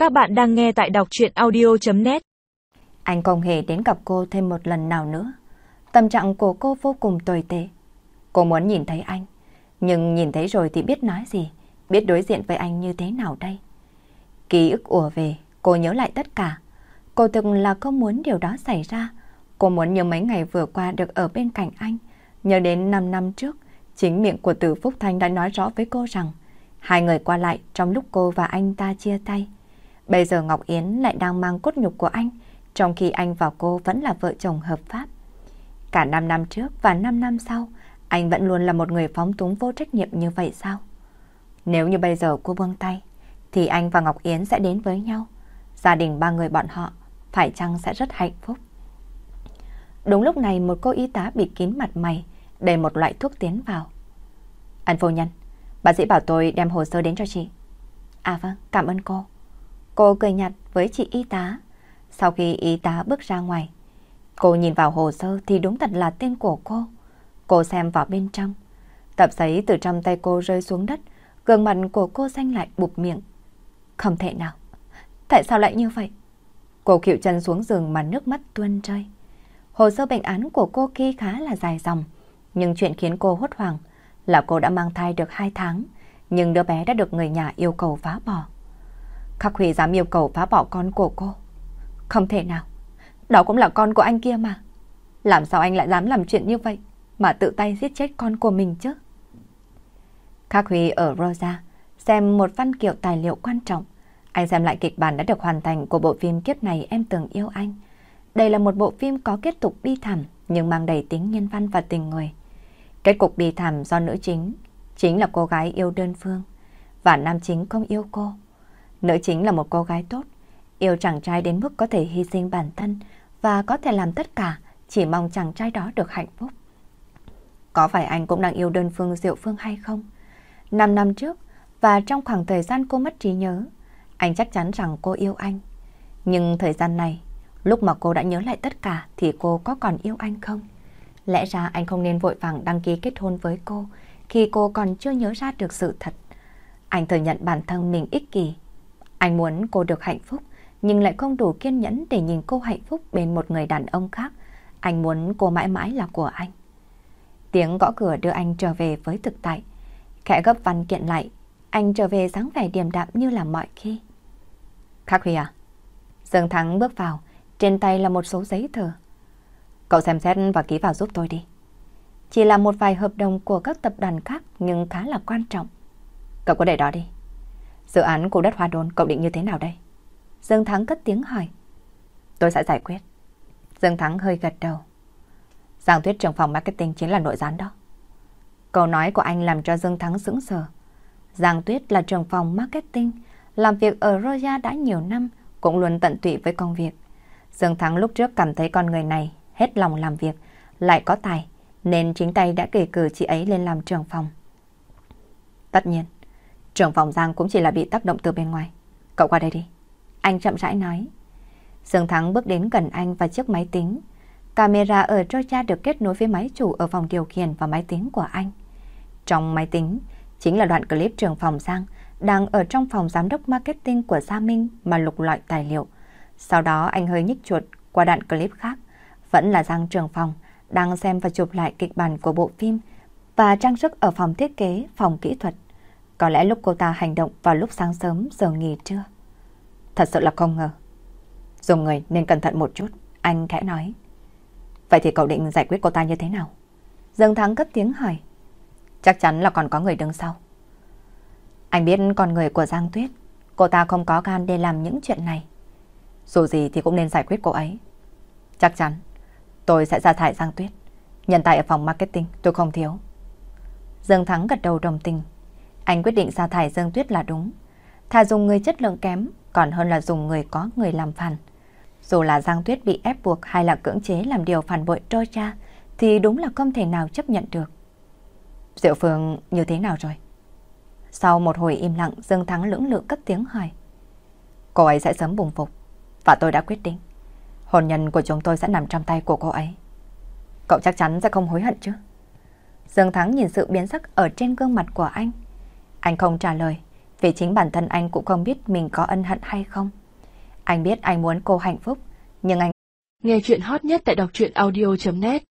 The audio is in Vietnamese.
Các bạn đang nghe tại đọc truyện audio.net. Anh không hề đến gặp cô thêm một lần nào nữa. Tâm trạng của cô vô cùng tồi tệ. Cô muốn nhìn thấy anh, nhưng nhìn thấy rồi thì biết nói gì, biết đối diện với anh như thế nào đây. Ký ức ùa về, cô nhớ lại tất cả. Cô thực là không muốn điều đó xảy ra. Cô muốn nhớ mấy ngày vừa qua được ở bên cạnh anh. Nhớ đến 5 năm trước, chính miệng của Từ Phúc Thanh đã nói rõ với cô rằng hai người qua lại trong lúc cô và anh ta chia tay. Bây giờ Ngọc Yến lại đang mang cốt nhục của anh, trong khi anh và cô vẫn là vợ chồng hợp pháp. Cả 5 năm trước và 5 năm sau, anh vẫn luôn là một người phóng túng vô trách nhiệm như vậy sao? Nếu như bây giờ cô buông tay, thì anh và Ngọc Yến sẽ đến với nhau. Gia đình ba người bọn họ phải chăng sẽ rất hạnh phúc? Đúng lúc này một cô y tá bịt kín mặt mày, đầy một loại thuốc tiến vào. Anh phu nhân, bác sĩ bảo tôi đem hồ sơ đến cho chị. À vâng, cảm ơn cô. Cô cười nhạt với chị y tá. Sau khi y tá bước ra ngoài, cô nhìn vào hồ sơ thì đúng thật là tên của cô. Cô xem vào bên trong. Tập giấy từ trong tay cô rơi xuống đất, gương mặt của cô xanh lại bụp miệng. Không thể nào. Tại sao lại như vậy? Cô khuỵu chân xuống giường mà nước mắt tuôn rơi. Hồ sơ bệnh án của cô kia khá là dài dòng, nhưng chuyện khiến cô hốt hoảng là cô đã mang thai được 2 tháng, nhưng đứa bé đã được người nhà yêu cầu phá bỏ. Khắc Huy dám yêu cầu phá bỏ con của cô. Không thể nào. Đó cũng là con của anh kia mà. Làm sao anh lại dám làm chuyện như vậy mà tự tay giết chết con của mình chứ? Khắc Huy ở Rosa xem một văn kiện tài liệu quan trọng. Anh xem lại kịch bản đã được hoàn thành của bộ phim Kiếp Này Em Từng Yêu Anh. Đây là một bộ phim có kết cục bi thảm nhưng mang đầy tính nhân văn và tình người. Kết cục bi thảm do nữ chính là cô gái yêu đơn phương và nam chính không yêu cô. Nữ chính là một cô gái tốt, yêu chàng trai đến mức có thể hy sinh bản thân và có thể làm tất cả, chỉ mong chàng trai đó được hạnh phúc. Có phải anh cũng đang yêu đơn phương Diệu Phương hay không? 5 năm trước và trong khoảng thời gian cô mất trí nhớ, anh chắc chắn rằng cô yêu anh. Nhưng thời gian này, lúc mà cô đã nhớ lại tất cả thì cô có còn yêu anh không? Lẽ ra anh không nên vội vàng đăng ký kết hôn với cô khi cô còn chưa nhớ ra được sự thật. Anh thừa nhận bản thân mình ích kỷ. Anh muốn cô được hạnh phúc, nhưng lại không đủ kiên nhẫn để nhìn cô hạnh phúc bên một người đàn ông khác. Anh muốn cô mãi mãi là của anh. Tiếng gõ cửa đưa anh trở về với thực tại. Khẽ gấp văn kiện lại, anh trở về dáng vẻ điềm đạm như là mọi khi. Khắc Huy à? Dương Thắng bước vào, trên tay là một số giấy tờ. Cậu xem xét và ký vào giúp tôi đi. Chỉ là một vài hợp đồng của các tập đoàn khác nhưng khá là quan trọng. Cậu có để đó đi. Dự án khu đất Hoa Đôn cậu định như thế nào đây? Dương Thắng cất tiếng hỏi. Tôi sẽ giải quyết. Dương Thắng hơi gật đầu. Giang Tuyết trưởng phòng marketing chính là nội gián đó. Câu nói của anh làm cho Dương Thắng sững sờ. Giang Tuyết là trưởng phòng marketing, làm việc ở Roya đã nhiều năm, cũng luôn tận tụy với công việc. Dương Thắng lúc trước cảm thấy con người này hết lòng làm việc, lại có tài, nên chính tay đã đề cử chị ấy lên làm trưởng phòng. Tất nhiên, trưởng phòng Giang cũng chỉ là bị tác động từ bên ngoài. Cậu qua đây đi. Anh chậm rãi nói. Dương Thắng bước đến gần anh và chiếc máy tính. Camera ở Georgia được kết nối với máy chủ ở phòng điều khiển và máy tính của anh. Trong máy tính chính là đoạn clip trưởng phòng Giang đang ở trong phòng giám đốc marketing của Gia Minh mà lục lọi tài liệu. Sau đó anh hơi nhích chuột qua đoạn clip khác. Vẫn là Giang trưởng phòng đang xem và chụp lại kịch bản của bộ phim và trang sức ở phòng thiết kế, phòng kỹ thuật. Có lẽ lúc cô ta hành động vào lúc sáng sớm giờ nghỉ trưa. Thật sự là không ngờ. Dùng người nên cẩn thận một chút, anh khẽ nói. Vậy thì cậu định giải quyết cô ta như thế nào? Dương Thắng cất tiếng hỏi. Chắc chắn là còn có người đứng sau. Anh biết con người của Giang Tuyết, cô ta không có gan để làm những chuyện này. Dù gì thì cũng nên giải quyết cô ấy. Chắc chắn tôi sẽ sa thải Giang Tuyết. Nhân tài ở phòng marketing tôi không thiếu. Dương Thắng gật đầu đồng tình. Anh quyết định sa thải Dương Tuyết là đúng. Thà dùng người chất lượng kém còn hơn là dùng người có người làm phản. Dù là Giang Tuyết bị ép buộc hay là cưỡng chế làm điều phản bội trôi cha thì đúng là không thể nào chấp nhận được. Diệu Phương như thế nào rồi? Sau một hồi im lặng, Dương Thắng lưỡng lự cất tiếng hỏi. Cô ấy sẽ sớm bùng phục và tôi đã quyết định hôn nhân của chúng tôi sẽ nằm trong tay của cô ấy. Cậu chắc chắn sẽ không hối hận chứ? Dương Thắng nhìn sự biến sắc ở trên gương mặt của anh. Anh không trả lời, Vì chính bản thân anh cũng không biết mình có ân hận hay không. Anh biết anh muốn cô hạnh phúc, nhưng anh... Nghe chuyện hot nhất tại đọc truyện audio.net